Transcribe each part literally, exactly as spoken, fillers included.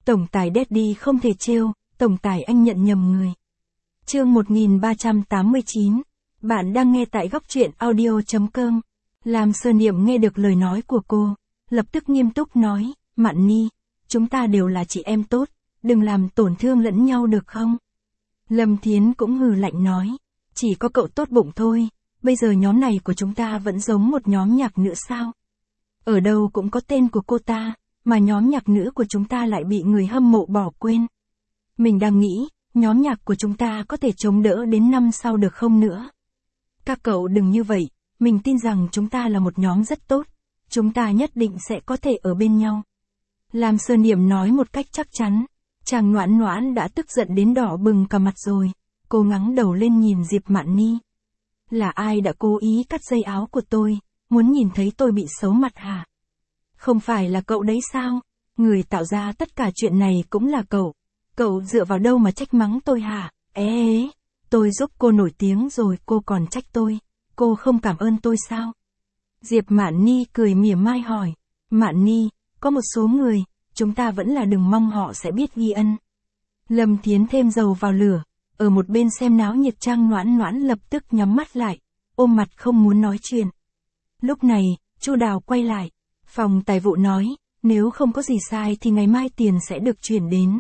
Tổng tài Daddy không thể trêu, tổng tài anh nhận nhầm người. Chương một nghìn ba trăm tám mươi chín. Bạn đang nghe tại góc truyện audio chấm com. Lam Sơ Niệm nghe được lời nói của cô, lập tức nghiêm túc nói, Mạn Ni, chúng ta đều là chị em tốt, đừng làm tổn thương lẫn nhau được không? Lâm Thiến cũng hừ lạnh nói, chỉ có cậu tốt bụng thôi, bây giờ nhóm này của chúng ta vẫn giống một nhóm nhạc nữ sao? Ở đâu cũng có tên của cô ta, mà nhóm nhạc nữ của chúng ta lại bị người hâm mộ bỏ quên. Mình đang nghĩ, nhóm nhạc của chúng ta có thể chống đỡ đến năm sau được không nữa? Các cậu đừng như vậy, mình tin rằng chúng ta là một nhóm rất tốt, chúng ta nhất định sẽ có thể ở bên nhau. Lam Sơ Niệm nói một cách chắc chắn, chàng Noãn Noãn đã tức giận đến đỏ bừng cả mặt rồi, cô ngẩng đầu lên nhìn Diệp Mạn Ni. Là ai đã cố ý cắt dây áo của tôi, muốn nhìn thấy tôi bị xấu mặt hả? Không phải là cậu đấy sao? Người tạo ra tất cả chuyện này cũng là cậu. Cậu dựa vào đâu mà trách mắng tôi hả? Ê ế, tôi giúp cô nổi tiếng rồi cô còn trách tôi. Cô không cảm ơn tôi sao? Diệp Mạn Ni cười mỉa mai hỏi. Mạn Ni, có một số người, chúng ta vẫn là đừng mong họ sẽ biết ghi ân. Lâm Thiến thêm dầu vào lửa, ở một bên xem náo nhiệt Trang Noãn Noãn lập tức nhắm mắt lại, ôm mặt không muốn nói chuyện. Lúc này, Chu Đào quay lại, phòng tài vụ nói, nếu không có gì sai thì ngày mai tiền sẽ được chuyển đến.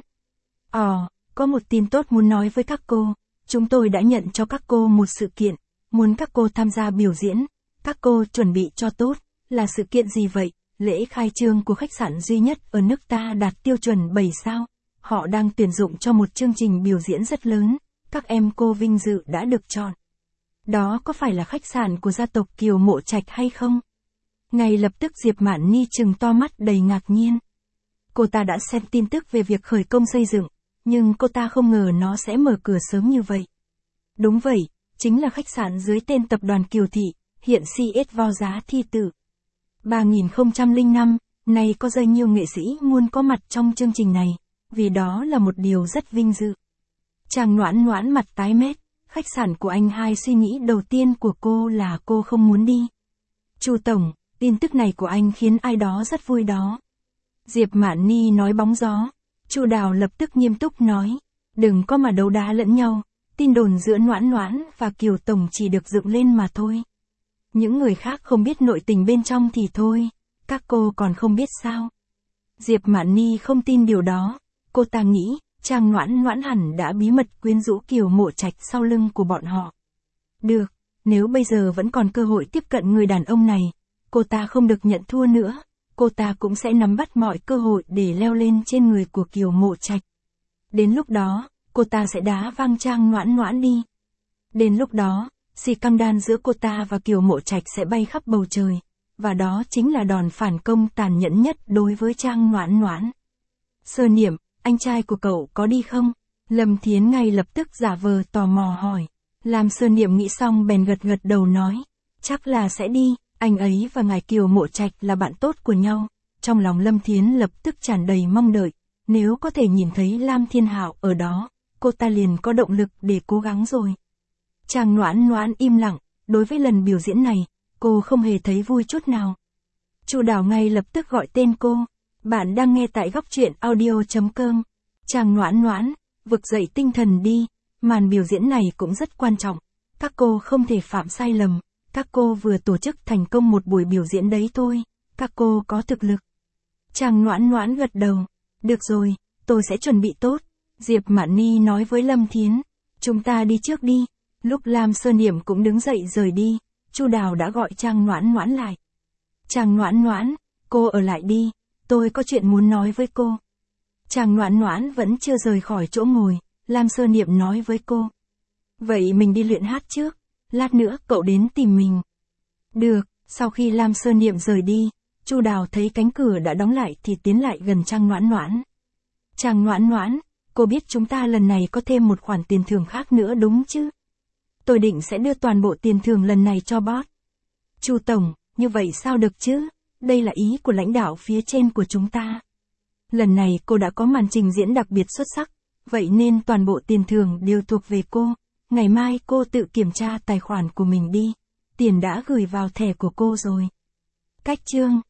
Ờ, có một tin tốt muốn nói với các cô, chúng tôi đã nhận cho các cô một sự kiện, muốn các cô tham gia biểu diễn, các cô chuẩn bị cho tốt, là sự kiện gì vậy? Lễ khai trương của khách sạn duy nhất ở nước ta đạt tiêu chuẩn bảy sao, họ đang tuyển dụng cho một chương trình biểu diễn rất lớn, các em cô vinh dự đã được chọn. Đó có phải là khách sạn của gia tộc Kiều Mộ Trạch hay không? Ngay lập tức Diệp Mạn Ni trừng to mắt đầy ngạc nhiên. Cô ta đã xem tin tức về việc khởi công xây dựng, nhưng cô ta không ngờ nó sẽ mở cửa sớm như vậy. Đúng vậy, chính là khách sạn dưới tên tập đoàn Kiều Thị, hiện xê ét vào giá thi tử. ba nghìn không trăm lẻ năm, nay có rất nhiều nghệ sĩ muốn có mặt trong chương trình này, vì đó là một điều rất vinh dự. Chàng Noãn Noãn mặt tái mét, khách sạn của anh hai suy nghĩ đầu tiên của cô là cô không muốn đi. Chu Tổng, tin tức này của anh khiến ai đó rất vui đó. Diệp Mạn Ni nói bóng gió. Chu Đào lập tức nghiêm túc nói, đừng có mà đấu đá lẫn nhau, tin đồn giữa Noãn Noãn và Kiều Tổng chỉ được dựng lên mà thôi. Những người khác không biết nội tình bên trong thì thôi, các cô còn không biết sao. Diệp Mạn Ni không tin điều đó, cô ta nghĩ, Trang Noãn Noãn hẳn đã bí mật quyến rũ Kiều Mộ Trạch sau lưng của bọn họ. Được, nếu bây giờ vẫn còn cơ hội tiếp cận người đàn ông này, cô ta không được nhận thua nữa, cô ta cũng sẽ nắm bắt mọi cơ hội để leo lên trên người của Kiều Mộ Trạch. Đến lúc đó, cô ta sẽ đá văng Trang Noãn Noãn đi. Đến lúc đó, xì căng đan giữa cô ta và Kiều Mộ Trạch sẽ bay khắp bầu trời, và đó chính là đòn phản công tàn nhẫn nhất đối với Trang Noãn Noãn. Sơ Niệm, anh trai của cậu có đi không? Lâm Thiến ngay lập tức giả vờ tò mò hỏi. Lam Sơ Niệm nghĩ xong bèn gật gật đầu nói, chắc là sẽ đi, anh ấy và ngài Kiều Mộ Trạch là bạn tốt của nhau. Trong lòng Lâm Thiến lập tức tràn đầy mong đợi, nếu có thể nhìn thấy Lam Thiên Hạo ở đó, cô ta liền có động lực để cố gắng rồi. Chàng Noãn Noãn im lặng, đối với lần biểu diễn này, cô không hề thấy vui chút nào. Chu Đào ngay lập tức gọi tên cô, bạn đang nghe tại góc truyện audio chấm com. Chàng Noãn Noãn, vực dậy tinh thần đi, màn biểu diễn này cũng rất quan trọng, các cô không thể phạm sai lầm, các cô vừa tổ chức thành công một buổi biểu diễn đấy thôi, các cô có thực lực. Chàng Noãn Noãn gật đầu, được rồi, tôi sẽ chuẩn bị tốt. Diệp Mạn Ni nói với Lâm Thiến, chúng ta đi trước đi. Lúc Lam Sơ Niệm cũng đứng dậy rời đi, Chu Đào đã gọi Trang Noãn Noãn lại. Trang Noãn Noãn, cô ở lại đi, tôi có chuyện muốn nói với cô. Trang Noãn Noãn vẫn chưa rời khỏi chỗ ngồi, Lam Sơ Niệm nói với cô. Vậy mình đi luyện hát trước, lát nữa cậu đến tìm mình. Được, sau khi Lam Sơ Niệm rời đi, Chu Đào thấy cánh cửa đã đóng lại thì tiến lại gần Trang Noãn Noãn. Trang Noãn Noãn, cô biết chúng ta lần này có thêm một khoản tiền thưởng khác nữa đúng chứ? Tôi định sẽ đưa toàn bộ tiền thưởng lần này cho boss. Chu Tổng, như vậy sao được chứ? Đây là ý của lãnh đạo phía trên của chúng ta. Lần này cô đã có màn trình diễn đặc biệt xuất sắc, vậy nên toàn bộ tiền thưởng đều thuộc về cô. Ngày mai cô tự kiểm tra tài khoản của mình đi. Tiền đã gửi vào thẻ của cô rồi. Cách chương